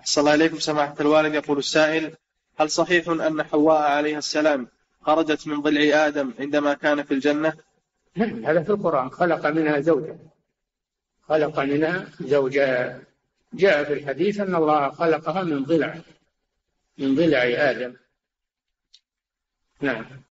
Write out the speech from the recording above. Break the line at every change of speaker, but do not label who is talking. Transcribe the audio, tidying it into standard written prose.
أحسن الله إليكم سماحة الوالد. يقول السائل: هل صحيح أن حواء عليها السلام خرجت من ضلع آدم عندما كان في الجنة؟
هذا في القرآن، خلق منها زوجها. جاء في الحديث أن الله خلقها من ضلع آدم. نعم.